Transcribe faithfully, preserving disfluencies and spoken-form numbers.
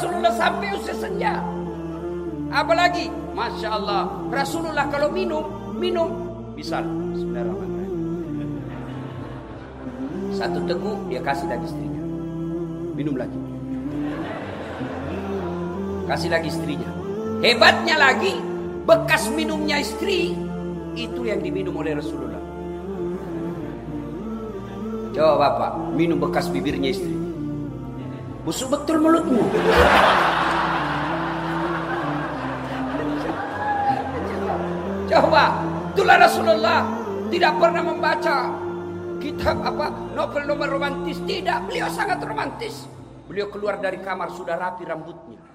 Rasulullah sampai usia senja. Apalagi, Masya Allah, Rasulullah kalau minum, minum. Misal, bismillahirrahmanirrahim. Satu teguk dia kasih lagi istrinya. Minum lagi. Kasih lagi istrinya. Hebatnya lagi, bekas minumnya istri, itu yang diminum oleh Rasulullah. Coba Bapak, minum bekas bibirnya istri. Busuk betul mulutmu. Coba, itulah Rasulullah tidak pernah membaca kitab apa novel-novel romantis. Tidak, beliau sangat romantis. Beliau keluar dari kamar sudah rapi rambutnya.